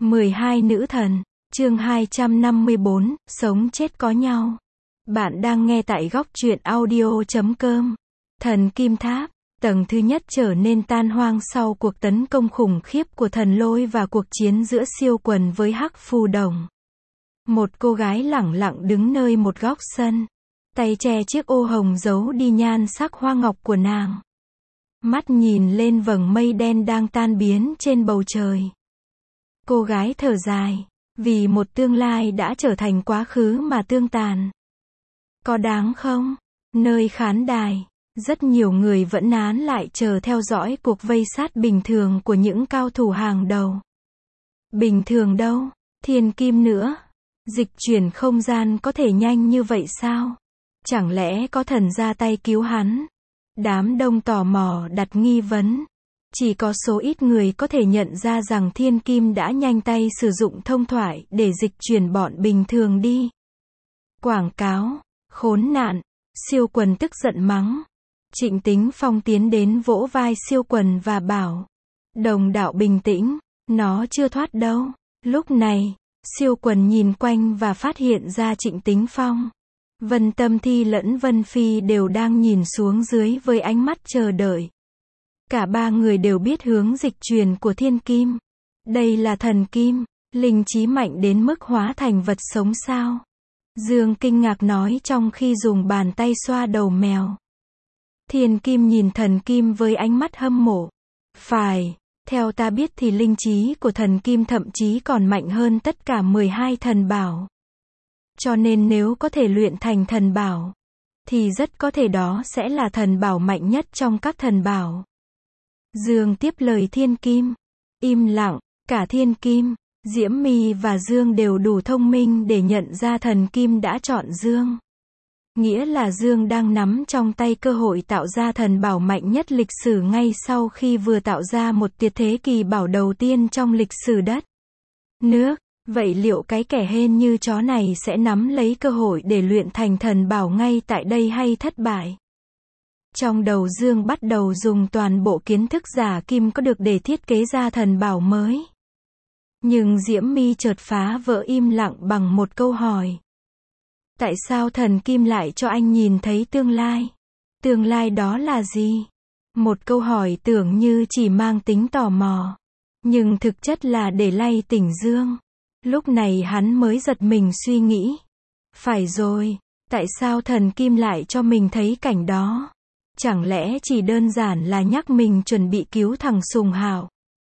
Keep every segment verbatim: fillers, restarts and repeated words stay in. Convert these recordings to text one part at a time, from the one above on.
mười hai nữ thần, chương hai trăm năm mươi bốn, sống chết có nhau. Bạn đang nghe tại góc truyện audio chấm com. Thần Kim Tháp, tầng thứ nhất trở nên tan hoang sau cuộc tấn công khủng khiếp của thần lôi và cuộc chiến giữa siêu quần với Hắc Phù Đồng. Một cô gái lẳng lặng đứng nơi một góc sân, tay che chiếc ô hồng giấu đi nhan sắc hoa ngọc của nàng. Mắt nhìn lên vầng mây đen đang tan biến trên bầu trời. Cô gái thở dài, vì một tương lai đã trở thành quá khứ mà tương tàn. Có đáng không? Nơi khán đài, rất nhiều người vẫn nán lại chờ theo dõi cuộc vây sát bình thường của những cao thủ hàng đầu. Bình thường đâu? Thiên kim nữa? Dịch chuyển không gian có thể nhanh như vậy sao? Chẳng lẽ có thần ra tay cứu hắn? Đám đông tò mò đặt nghi vấn. Chỉ có số ít người có thể nhận ra rằng thiên kim đã nhanh tay sử dụng thông thoại để dịch chuyển bọn bình thường đi. Quảng cáo, khốn nạn, siêu quần tức giận mắng. Trịnh Tính Phong tiến đến vỗ vai siêu quần và bảo, đồng đạo bình tĩnh, nó chưa thoát đâu. Lúc này, siêu quần nhìn quanh và phát hiện ra Trịnh Tính Phong, Vân Tâm Thi lẫn Vân Phi đều đang nhìn xuống dưới với ánh mắt chờ đợi. Cả ba người đều biết hướng dịch chuyển của thiên kim. Đây là thần kim, linh trí mạnh đến mức hóa thành vật sống sao? Dương kinh ngạc nói trong khi dùng bàn tay xoa đầu mèo. Thiên kim nhìn thần kim với ánh mắt hâm mộ. Phải, theo ta biết thì linh trí của thần kim thậm chí còn mạnh hơn tất cả mười hai thần bảo. Cho nên nếu có thể luyện thành thần bảo, thì rất có thể đó sẽ là thần bảo mạnh nhất trong các thần bảo. Dương tiếp lời thiên kim. Im lặng, cả thiên kim, Diễm My và Dương đều đủ thông minh để nhận ra thần kim đã chọn Dương. Nghĩa là Dương đang nắm trong tay cơ hội tạo ra thần bảo mạnh nhất lịch sử ngay sau khi vừa tạo ra một tuyệt thế kỳ bảo đầu tiên trong lịch sử đất nước. Vậy liệu cái kẻ hên như chó này sẽ nắm lấy cơ hội để luyện thành thần bảo ngay tại đây hay thất bại? Trong đầu Dương bắt đầu dùng toàn bộ kiến thức giả kim có được để thiết kế ra thần bảo mới. Nhưng Diễm My chợt phá vỡ im lặng bằng một câu hỏi. Tại sao thần kim lại cho anh nhìn thấy tương lai? Tương lai đó là gì? Một câu hỏi tưởng như chỉ mang tính tò mò, nhưng thực chất là để lay tỉnh Dương. Lúc này hắn mới giật mình suy nghĩ. Phải rồi, tại sao thần kim lại cho mình thấy cảnh đó? Chẳng lẽ chỉ đơn giản là nhắc mình chuẩn bị cứu thằng Sùng Hạo?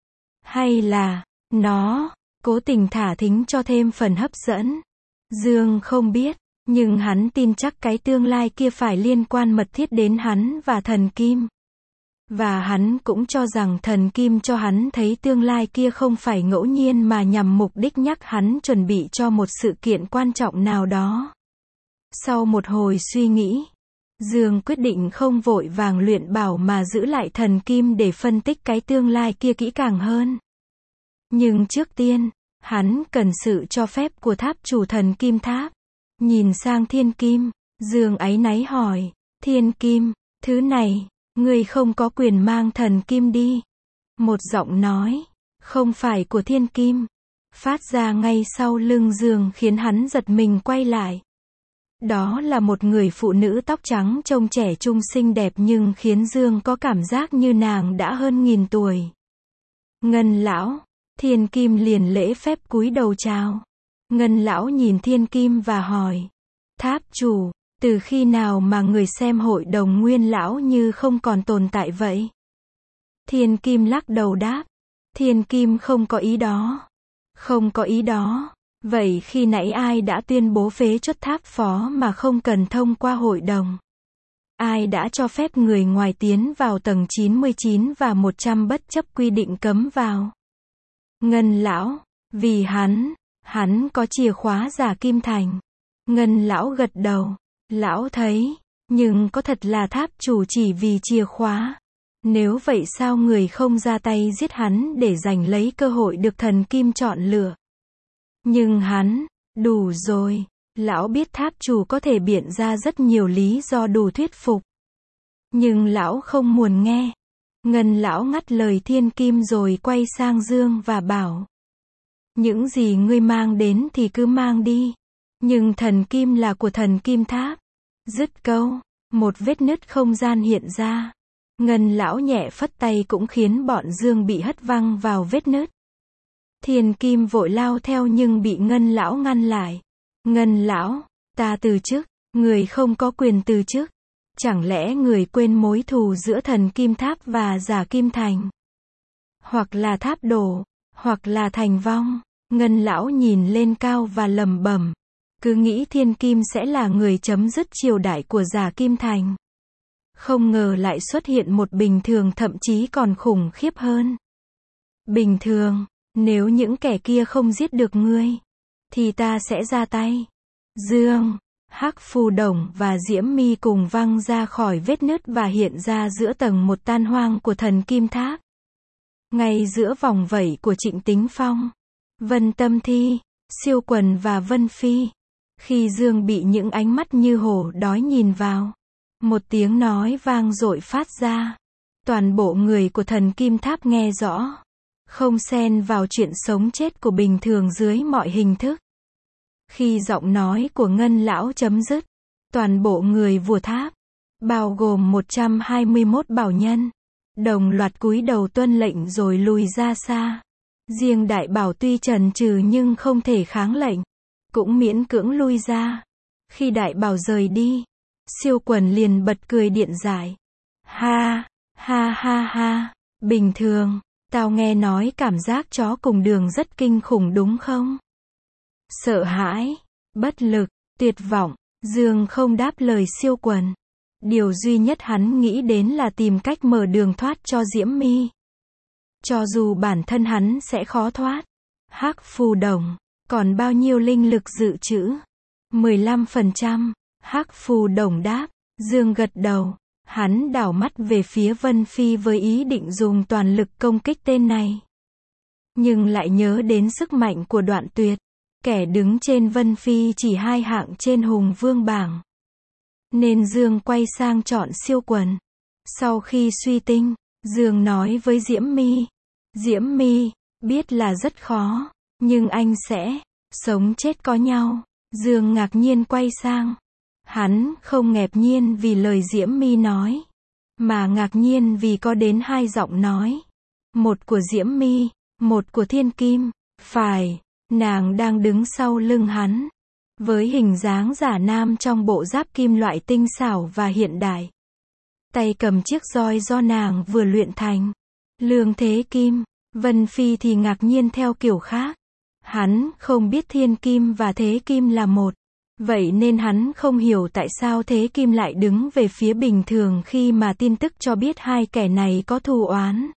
Hay là, nó, cố tình thả thính cho thêm phần hấp dẫn? Dương không biết, nhưng hắn tin chắc cái tương lai kia phải liên quan mật thiết đến hắn và thần kim. Và hắn cũng cho rằng thần kim cho hắn thấy tương lai kia không phải ngẫu nhiên mà nhằm mục đích nhắc hắn chuẩn bị cho một sự kiện quan trọng nào đó. Sau một hồi suy nghĩ, Dương quyết định không vội vàng luyện bảo mà giữ lại thần kim để phân tích cái tương lai kia kỹ càng hơn. Nhưng trước tiên, hắn cần sự cho phép của tháp chủ thần kim tháp. Nhìn sang thiên kim, Dương áy náy hỏi, thiên kim, thứ này, ngươi không có quyền mang thần kim đi. Một giọng nói, không phải của thiên kim, phát ra ngay sau lưng Dương khiến hắn giật mình quay lại. Đó là một người phụ nữ tóc trắng trông trẻ trung xinh đẹp nhưng khiến Dương có cảm giác như nàng đã hơn nghìn tuổi. Ngân lão, thiên kim liền lễ phép cúi đầu chào. Ngân lão nhìn thiên kim và hỏi, tháp chủ, từ khi nào mà người xem hội đồng nguyên lão như không còn tồn tại vậy? Thiên kim lắc đầu đáp, thiên kim không có ý đó. Không có ý đó. Vậy khi nãy ai đã tuyên bố phế truất tháp phó mà không cần thông qua hội đồng? Ai đã cho phép người ngoài tiến vào tầng chín mươi chín và một trăm bất chấp quy định cấm vào? Ngân lão, vì hắn, hắn có chìa khóa giả kim thành. Ngân lão gật đầu, lão thấy, nhưng có thật là tháp chủ chỉ vì chìa khóa? Nếu vậy sao người không ra tay giết hắn để giành lấy cơ hội được thần kim chọn lựa? Nhưng hắn, đủ rồi, lão biết tháp chủ có thể biện ra rất nhiều lý do đủ thuyết phục. Nhưng lão không muốn nghe. Ngân lão ngắt lời thiên kim rồi quay sang Dương và bảo, Những gì ngươi mang đến thì cứ mang đi. Nhưng thần kim là của thần kim tháp. Dứt câu, một vết nứt không gian hiện ra. Ngân lão nhẹ phất tay cũng khiến bọn Dương bị hất văng vào vết nứt. Thiên kim vội lao theo nhưng bị Ngân lão ngăn lại. Ngân lão, ta từ chức, người không có quyền từ chức. Chẳng lẽ người quên mối thù giữa thần kim tháp và giả kim thành? Hoặc là tháp đổ, hoặc là thành vong. Ngân lão nhìn lên cao và lẩm bẩm. Cứ nghĩ thiên kim sẽ là người chấm dứt triều đại của giả kim thành. Không ngờ lại xuất hiện một bình thường thậm chí còn khủng khiếp hơn. Bình thường, nếu những kẻ kia không giết được ngươi, thì ta sẽ ra tay. Dương, Hắc Phù Đồng và Diễm Mi cùng văng ra khỏi vết nứt và hiện ra giữa tầng một tan hoang của thần kim tháp. Ngay giữa vòng vẩy của Trịnh Tính Phong, Vân Tâm Thi, Siêu Quần và Vân Phi. Khi Dương bị những ánh mắt như hổ đói nhìn vào, một tiếng nói vang dội phát ra. Toàn bộ người của thần kim tháp nghe rõ. Không xen vào chuyện sống chết của bình thường dưới mọi hình thức. Khi giọng nói của Ngân lão chấm dứt, toàn bộ người vua tháp, bao gồm một trăm hai mươi mốt bảo nhân, đồng loạt cúi đầu tuân lệnh rồi lùi ra xa. Riêng đại bảo tuy chần chừ nhưng không thể kháng lệnh, cũng miễn cưỡng lui ra. Khi đại bảo rời đi, Siêu Quần liền bật cười điện giải. Ha, ha ha ha, bình thường, tao nghe nói cảm giác chó cùng đường rất kinh khủng đúng không? Sợ hãi, bất lực, tuyệt vọng, Dương không đáp lời Siêu Quần. Điều duy nhất hắn nghĩ đến là tìm cách mở đường thoát cho Diễm Mi. Cho dù bản thân hắn sẽ khó thoát. Hắc Phù Đồng, còn bao nhiêu linh lực dự trữ? mười lăm phần trăm. Hắc Phù Đồng đáp. Dương gật đầu. Hắn đảo mắt về phía Vân Phi với ý định dùng toàn lực công kích tên này. Nhưng lại nhớ đến sức mạnh của Đoạn Tuyệt, kẻ đứng trên Vân Phi chỉ hai hạng trên Hùng Vương bảng. Nên Dương quay sang chọn Siêu Quần. Sau khi suy tinh, Dương nói với Diễm Mi. Diễm Mi, biết là rất khó, nhưng anh sẽ sống chết có nhau. Dương ngạc nhiên quay sang. Hắn không ngạc nhiên vì lời Diễm Mi nói, mà ngạc nhiên vì có đến hai giọng nói. Một của Diễm Mi, một của Thiên Kim. Phải, nàng đang đứng sau lưng hắn, với hình dáng giả nam trong bộ giáp kim loại tinh xảo và hiện đại. Tay cầm chiếc roi do nàng vừa luyện thành. Lương Thế Kim. Vân Phi thì ngạc nhiên theo kiểu khác. Hắn không biết Thiên Kim và Thế Kim là một. Vậy nên hắn không hiểu tại sao Thế Kim lại đứng về phía bình thường khi mà tin tức cho biết hai kẻ này có thù oán.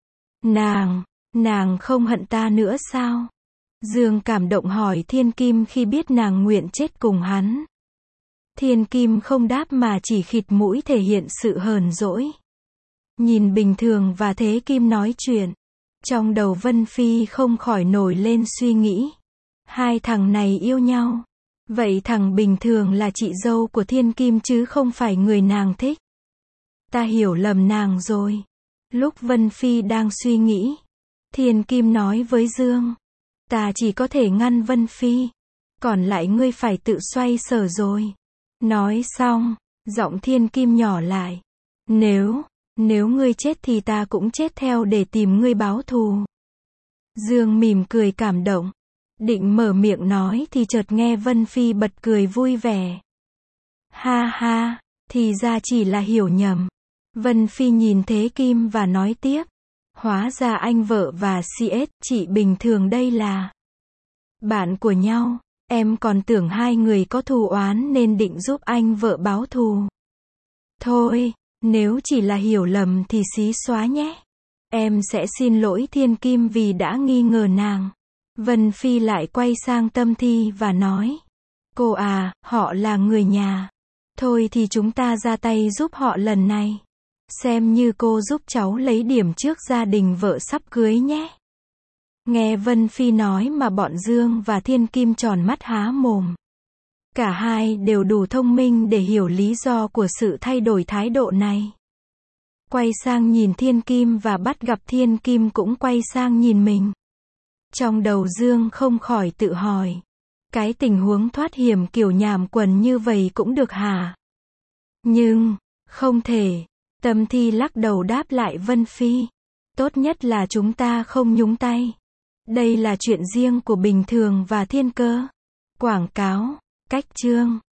Nàng, nàng không hận ta nữa sao? Dương cảm động hỏi Thiên Kim khi biết nàng nguyện chết cùng hắn. Thiên Kim không đáp mà chỉ khịt mũi thể hiện sự hờn dỗi. Nhìn bình thường và Thế Kim nói chuyện, trong đầu Vân Phi không khỏi nổi lên suy nghĩ. Hai thằng này yêu nhau. Vậy thằng bình thường là chị dâu của Thiên Kim chứ không phải người nàng thích. Ta hiểu lầm nàng rồi. Lúc Vân Phi đang suy nghĩ, Thiên Kim nói với Dương. Ta chỉ có thể ngăn Vân Phi. Còn lại ngươi phải tự xoay sở rồi. Nói xong, giọng Thiên Kim nhỏ lại. Nếu, nếu ngươi chết thì ta cũng chết theo để tìm ngươi báo thù. Dương mỉm cười cảm động. Định mở miệng nói thì chợt nghe Vân Phi bật cười vui vẻ. Ha ha, thì ra chỉ là hiểu nhầm. Vân Phi nhìn Thế Kim và nói tiếp. Hóa ra anh vợ và xê ét chị bình thường đây là bạn của nhau. Em còn tưởng hai người có thù oán nên định giúp anh vợ báo thù. Thôi, nếu chỉ là hiểu lầm thì xí xóa nhé. Em sẽ xin lỗi Thiên Kim vì đã nghi ngờ nàng. Vân Phi lại quay sang Tâm Thi và nói. Cô à, họ là người nhà. Thôi thì chúng ta ra tay giúp họ lần này. Xem như cô giúp cháu lấy điểm trước gia đình vợ sắp cưới nhé. Nghe Vân Phi nói mà bọn Dương và Thiên Kim tròn mắt há mồm. Cả hai đều đủ thông minh để hiểu lý do của sự thay đổi thái độ này. Quay sang nhìn Thiên Kim và bắt gặp Thiên Kim cũng quay sang nhìn mình. Trong đầu Dương không khỏi tự hỏi. Cái tình huống thoát hiểm kiểu nhàm quần như vậy cũng được hả? Nhưng, không thể. Tâm Thi lắc đầu đáp lại Vân Phi. Tốt nhất là chúng ta không nhúng tay. Đây là chuyện riêng của Bình Thường và Thiên Cơ. Quảng cáo, cách chương.